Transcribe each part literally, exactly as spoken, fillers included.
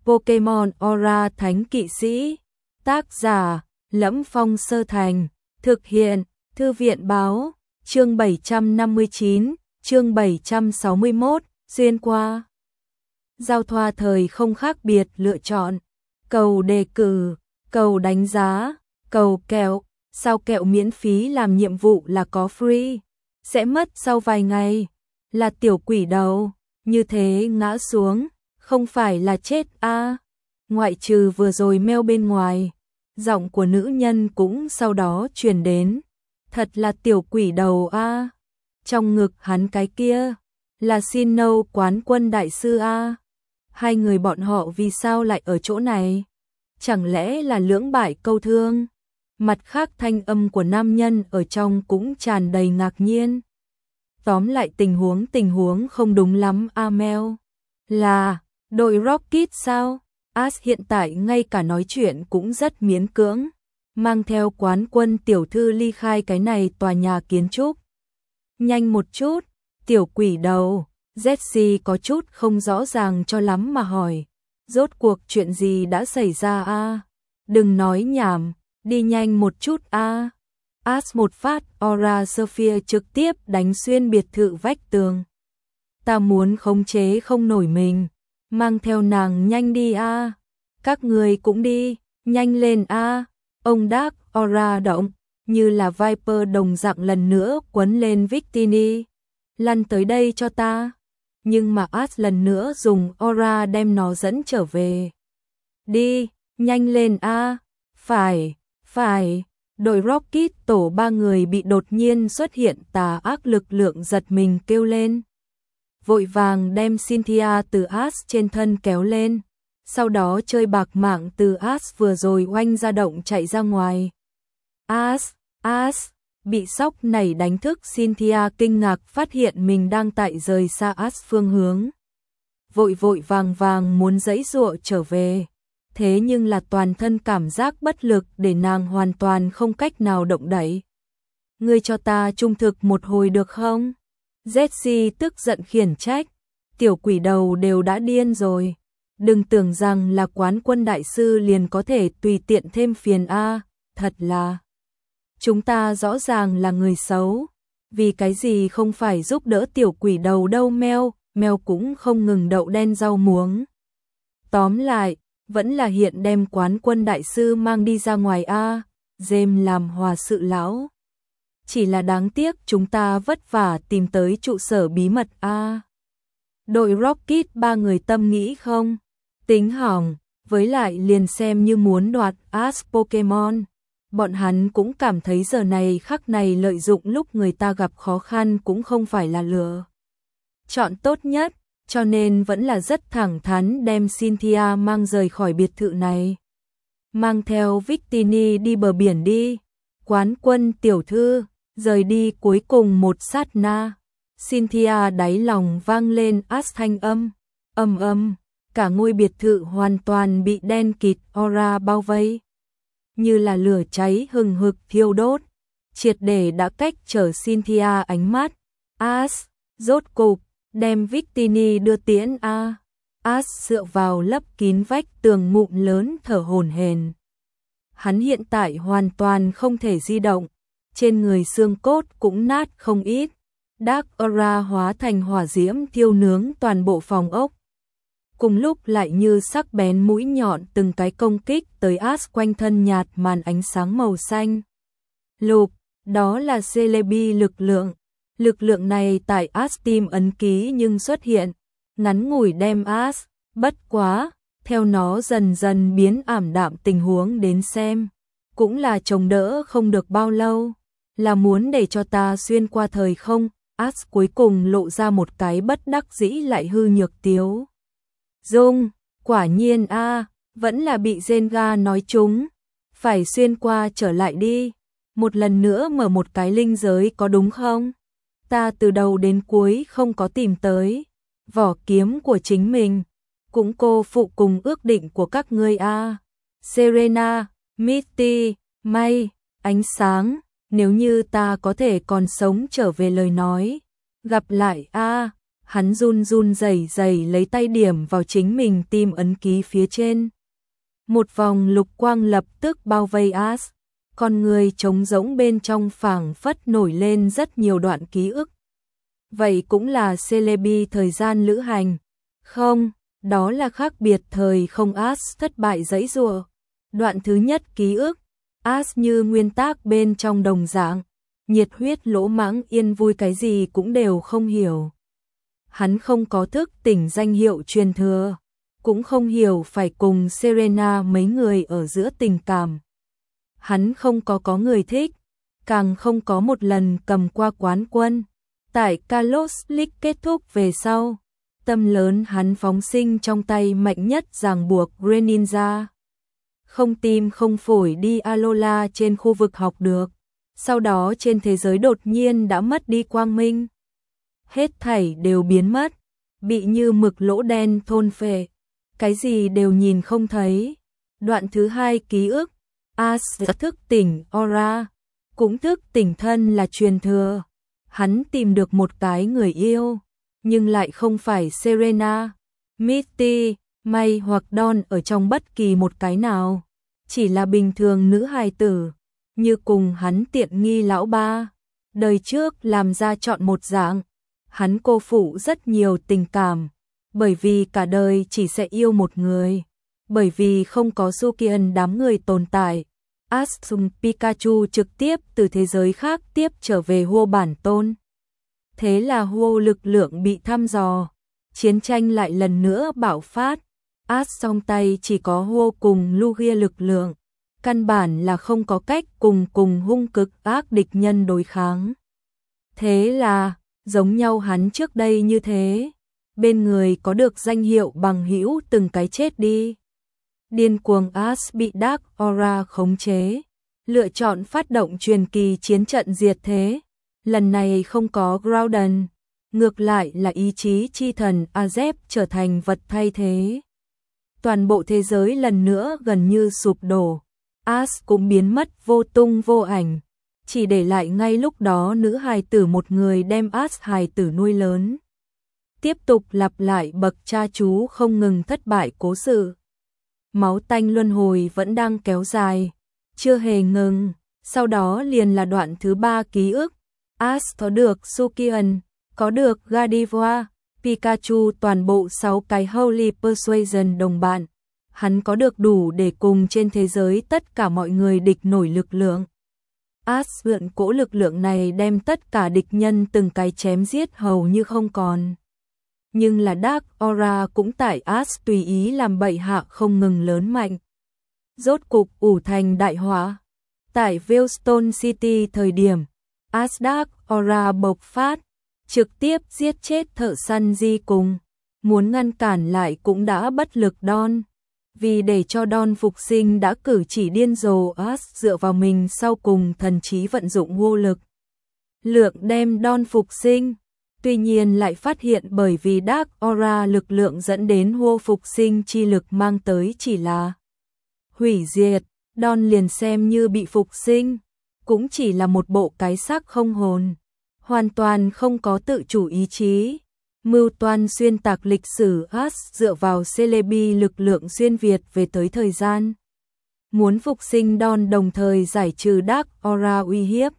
Pokemon Aura Thánh Kỵ Sĩ. Tác giả: Lẫm Phong Sơ Thành. Thực hiện: Thư viện báo. Chương bảy trăm năm mươi chín, chương bảy trăm sáu mươi mốt, xuyên qua. Giao thoa thời không khác biệt lựa chọn. Cầu đề cử, cầu đánh giá, cầu kẹo. Sao kẹo miễn phí làm nhiệm vụ là có free. Sẽ mất sau vài ngày. Là tiểu quỷ đầu. Như thế ngã xuống. Không phải là chết a à. Ngoại trừ vừa rồi meo bên ngoài. Giọng của nữ nhân cũng sau đó truyền đến. Thật là tiểu quỷ đầu a à. Trong ngực hắn cái kia. Là xin nâu quán quân đại sư a à. Hai người bọn họ vì sao lại ở chỗ này? Chẳng lẽ là lưỡng bại câu thương? Mặt khác thanh âm của nam nhân ở trong cũng tràn đầy ngạc nhiên. Tóm lại tình huống tình huống không đúng lắm a Mel. Là đội Rocket sao? Ash hiện tại ngay cả nói chuyện cũng rất miễn cưỡng. Mang theo quán quân tiểu thư ly khai cái này tòa nhà kiến trúc. Nhanh một chút, tiểu quỷ đầu. Jessie có chút không rõ ràng cho lắm mà hỏi. Rốt cuộc chuyện gì đã xảy ra a? Đừng nói nhảm, đi nhanh một chút a. À. Ash một phát Aura Sphere trực tiếp đánh xuyên biệt thự vách tường. Ta muốn khống chế không nổi mình. Mang theo nàng nhanh đi a. À. Các người cũng đi, nhanh lên a. À. Ông Dark Aura động, như là Viper đồng dạng lần nữa quấn lên Victini. Lăn tới đây cho ta. Nhưng mà Ash lần nữa dùng Aura đem nó dẫn trở về. Đi, nhanh lên a. À. Phải, phải. Đội Rocket tổ ba người bị đột nhiên xuất hiện tà ác lực lượng giật mình kêu lên. Vội vàng đem Cynthia từ Ash trên thân kéo lên. Sau đó chơi bạc mạng từ Ash vừa rồi oanh ra động chạy ra ngoài. Ash, Ash, bị sóc nảy đánh thức Cynthia kinh ngạc phát hiện mình đang tại rời xa Ash phương hướng. Vội vội vàng vàng muốn giãy giụa trở về. Thế nhưng là toàn thân cảm giác bất lực để nàng hoàn toàn không cách nào động đậy. Ngươi cho ta trung thực một hồi được không? Jessie tức giận khiển trách. Tiểu quỷ đầu đều đã điên rồi. Đừng tưởng rằng là quán quân đại sư liền có thể tùy tiện thêm phiền a, thật là. Chúng ta rõ ràng là người xấu. Vì cái gì không phải giúp đỡ tiểu quỷ đầu đâu Mel, Mel cũng không ngừng đậu đen rau muống. Tóm lại, vẫn là hiện đem quán quân đại sư mang đi ra ngoài a, James làm hòa sự lão. Chỉ là đáng tiếc chúng ta vất vả tìm tới trụ sở bí mật a. Đội Rocket ba người tâm nghĩ không? Tính hỏng, với lại liền xem như muốn đoạt Ash Pokemon. Bọn hắn cũng cảm thấy giờ này khắc này lợi dụng lúc người ta gặp khó khăn cũng không phải là lựa chọn tốt nhất, cho nên vẫn là rất thẳng thắn đem Cynthia mang rời khỏi biệt thự này. Mang theo Victini đi bờ biển đi. Quán quân tiểu thư, rời đi cuối cùng một sát na. Cynthia đáy lòng vang lên Ash thanh âm. Âm âm, cả ngôi biệt thự hoàn toàn bị đen kịt aura bao vây. Như là lửa cháy hừng hực thiêu đốt. Triệt để đã cách trở Cynthia ánh mắt. Ash, rốt cục, đem Victini đưa tiễn a. Ash dựa vào lấp kín vách tường mụn lớn thở hổn hển. Hắn hiện tại hoàn toàn không thể di động. Trên người xương cốt cũng nát không ít. Dark Aura hóa thành hỏa diễm thiêu nướng toàn bộ phòng ốc. Cùng lúc lại như sắc bén mũi nhọn từng cái công kích tới Ash quanh thân nhạt màn ánh sáng màu xanh. Lục, đó là Celebi lực lượng. Lực lượng này tại Ash Team ấn ký nhưng xuất hiện, ngắn ngủi đem Ash, bất quá, theo nó dần dần biến ảm đạm tình huống đến xem. Cũng là chống đỡ không được bao lâu, là muốn để cho ta xuyên qua thời không. Ash cuối cùng lộ ra một cái bất đắc dĩ lại hư nhược tiếu. Dung, quả nhiên a, à, vẫn là bị Zenga nói trúng. Phải xuyên qua trở lại đi. Một lần nữa mở một cái linh giới có đúng không? Ta từ đầu đến cuối không có tìm tới vỏ kiếm của chính mình. Cũng cô phụ cùng ước định của các ngươi a. À. Serena, Misty, May, ánh sáng. Nếu như ta có thể còn sống trở về lời nói. Gặp lại a, à, Hắn run run rẩy rẩy lấy tay điểm vào chính mình tim ấn ký phía trên. Một vòng lục quang lập tức bao vây As, con người trống rỗng bên trong phảng phất nổi lên rất nhiều đoạn ký ức. Vậy cũng là Celebi thời gian lữ hành. Không, đó là khác biệt thời không. As thất bại giãy giụa. Đoạn thứ nhất ký ức, As như nguyên tắc bên trong đồng dạng, nhiệt huyết lỗ mãng yên vui cái gì cũng đều không hiểu. Hắn không có thức tỉnh danh hiệu truyền thừa, cũng không hiểu phải cùng Serena mấy người ở giữa tình cảm. Hắn không có có người thích, càng không có một lần cầm qua quán quân. Tại Kalos League kết thúc về sau, tâm lớn hắn phóng sinh trong tay mạnh nhất ràng buộc Greninja. Không tim không phổi đi Alola trên khu vực học được, sau đó trên thế giới đột nhiên đã mất đi quang minh. Hết thảy đều biến mất, bị như mực lỗ đen thôn phệ, cái gì đều nhìn không thấy. Đoạn thứ hai ký ức, As thức tỉnh Aura, cũng thức tỉnh thân là truyền thừa. Hắn tìm được một cái người yêu, nhưng lại không phải Serena, Misty, May hoặc Dawn ở trong bất kỳ một cái nào, chỉ là bình thường nữ hài tử, như cùng hắn tiện nghi lão ba. Đời trước làm ra chọn một dạng, hắn cô phụ rất nhiều tình cảm, bởi vì cả đời chỉ sẽ yêu một người, bởi vì không có Sukian đám người tồn tại. As dùng Pikachu trực tiếp từ thế giới khác tiếp trở về Huo bản tôn. Thế là Huo lực lượng bị thăm dò, chiến tranh lại lần nữa bạo phát. As trong tay chỉ có Huo cùng Lugia lực lượng, căn bản là không có cách cùng cùng hung cực ác địch nhân đối kháng. Thế là, giống nhau hắn trước đây như thế, bên người có được danh hiệu bằng hữu từng cái chết đi. Điên cuồng As bị Dark Aura khống chế, lựa chọn phát động truyền kỳ chiến trận diệt thế. Lần này không có Groudon, ngược lại là ý chí chi thần Azep trở thành vật thay thế. Toàn bộ thế giới lần nữa gần như sụp đổ, As cũng biến mất vô tung vô ảnh, chỉ để lại ngay lúc đó nữ hài tử một người đem As hài tử nuôi lớn. Tiếp tục lặp lại bậc cha chú không ngừng thất bại cố sự. Máu tanh luân hồi vẫn đang kéo dài, chưa hề ngừng. Sau đó liền là đoạn thứ ba ký ức. As có được Sukian, có được Gardevoir, Pikachu, toàn bộ sáu cái Holy Persuasion đồng bạn. Hắn có được đủ để cùng trên thế giới tất cả mọi người địch nổi lực lượng. As mượn cỗ lực lượng này đem tất cả địch nhân từng cái chém giết hầu như không còn. Nhưng là Dark Aura cũng tại As tùy ý làm bậy hạ không ngừng lớn mạnh. Rốt cục ủ thành đại họa. Tại Veilstone City thời điểm, As Dark Aura bộc phát, trực tiếp giết chết thợ săn Di cùng. Muốn ngăn cản lại cũng đã bất lực Dawn. Vì để cho Dawn phục sinh đã cử chỉ điên rồ, As dựa vào mình sau cùng thần trí vận dụng vô lực lượng đem Dawn phục sinh. Tuy nhiên lại phát hiện bởi vì Dark Aura lực lượng dẫn đến Huo phục sinh chi lực mang tới chỉ là hủy diệt, Dawn liền xem như bị phục sinh, cũng chỉ là một bộ cái xác không hồn, hoàn toàn không có tự chủ ý chí. Mưu toan xuyên tạc lịch sử. As dựa vào Celebi lực lượng xuyên Việt về tới thời gian, muốn phục sinh Dawn đồng thời giải trừ Dark Aura uy hiếp.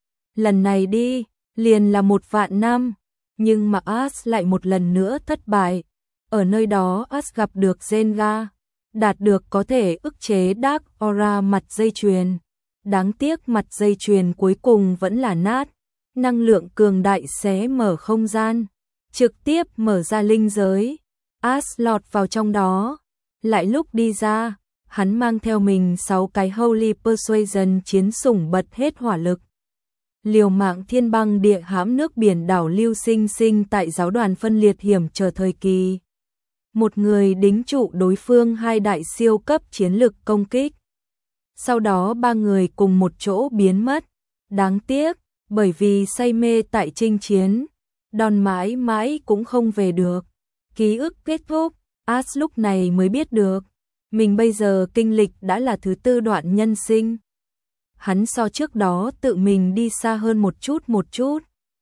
Lần này đi, liền là một vạn năm. Nhưng mà As lại một lần nữa thất bại. Ở nơi đó As gặp được Zenga, đạt được có thể ức chế Dark Aura mặt dây chuyền. Đáng tiếc mặt dây chuyền cuối cùng vẫn là nát. Năng lượng cường đại xé mở không gian, trực tiếp mở ra linh giới. As lọt vào trong đó. Lại lúc đi ra, hắn mang theo mình sáu cái Holy Persuasion chiến sủng bật hết hỏa lực. Liều mạng thiên băng địa hãm nước biển đảo lưu sinh sinh tại giáo đoàn phân liệt hiểm trở thời kỳ. Một người đính trụ đối phương hai đại siêu cấp chiến lực công kích. Sau đó ba người cùng một chỗ biến mất. Đáng tiếc, bởi vì say mê tại chinh chiến, Dawn mãi mãi cũng không về được. Ký ức kết thúc, As lúc này mới biết được, mình bây giờ kinh lịch đã là thứ tư đoạn nhân sinh. Hắn so trước đó tự mình đi xa hơn một chút một chút.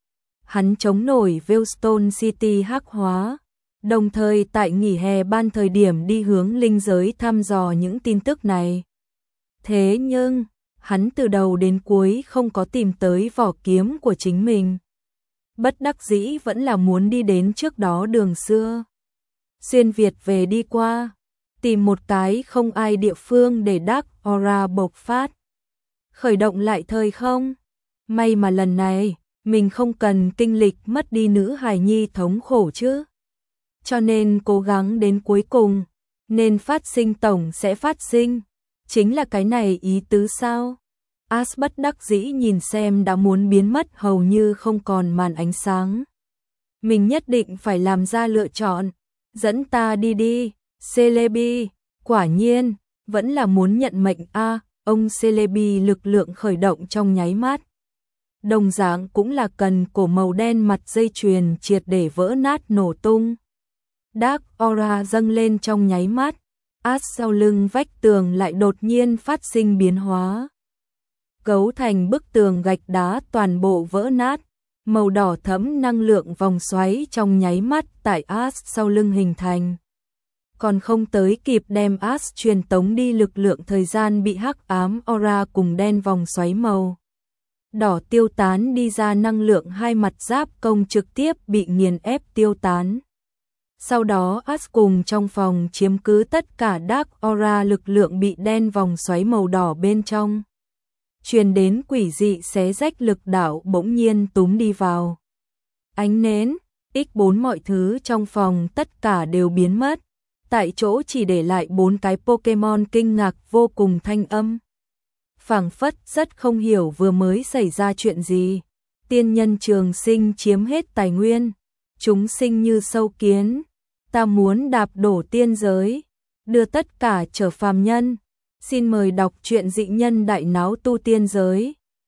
hắn chống nổi Veilstone City hắc hóa, đồng thời tại nghỉ hè ban thời điểm đi hướng linh giới thăm dò những tin tức này. Thế nhưng, hắn từ đầu đến cuối không có tìm tới vỏ kiếm của chính mình. Bất đắc dĩ vẫn là muốn đi đến trước đó đường xưa. Xuyên Việt về đi qua, tìm một cái không ai địa phương để Dark Aura bộc phát. Khởi động lại thời không. May mà lần này, mình không cần kinh lịch mất đi nữ hài nhi thống khổ chứ. Cho nên cố gắng đến cuối cùng, nên phát sinh tổng sẽ phát sinh. Chính là cái này ý tứ sao? Ash bất đắc dĩ nhìn xem đã muốn biến mất hầu như không còn màn ánh sáng. Mình nhất định phải làm ra lựa chọn. Dẫn ta đi đi, Celebi. Quả nhiên, vẫn là muốn nhận mệnh a. À, ông Celebi lực lượng khởi động trong nháy mắt. Đồng dạng cũng là cần cổ màu đen mặt dây chuyền triệt để vỡ nát nổ tung. Dark Aura dâng lên trong nháy mắt. Ash sau lưng vách tường lại đột nhiên phát sinh biến hóa. Cấu thành bức tường gạch đá toàn bộ vỡ nát. Màu đỏ thẫm năng lượng vòng xoáy trong nháy mắt tại Ash sau lưng hình thành. Còn không tới kịp đem Ash truyền tống đi, lực lượng thời gian bị hắc ám aura cùng đen vòng xoáy màu đỏ tiêu tán đi ra, năng lượng hai mặt giáp công trực tiếp bị nghiền ép tiêu tán. Sau đó Ash cùng trong phòng chiếm cứ tất cả Dark Aura, lực lượng bị đen vòng xoáy màu đỏ bên trong truyền đến quỷ dị xé rách lực đạo bỗng nhiên túm đi vào. Ánh nến, ích bốn, mọi thứ trong phòng tất cả đều biến mất. Tại chỗ chỉ để lại bốn cái Pokemon kinh ngạc vô cùng thanh âm. Phảng phất rất không hiểu vừa mới xảy ra chuyện gì. Tiên nhân trường sinh chiếm hết tài nguyên. Chúng sinh như sâu kiến. Ta muốn đạp đổ tiên giới. Đưa tất cả trở phàm nhân. Xin mời đọc truyện Dị Nhân Đại Náo Tu Tiên Giới.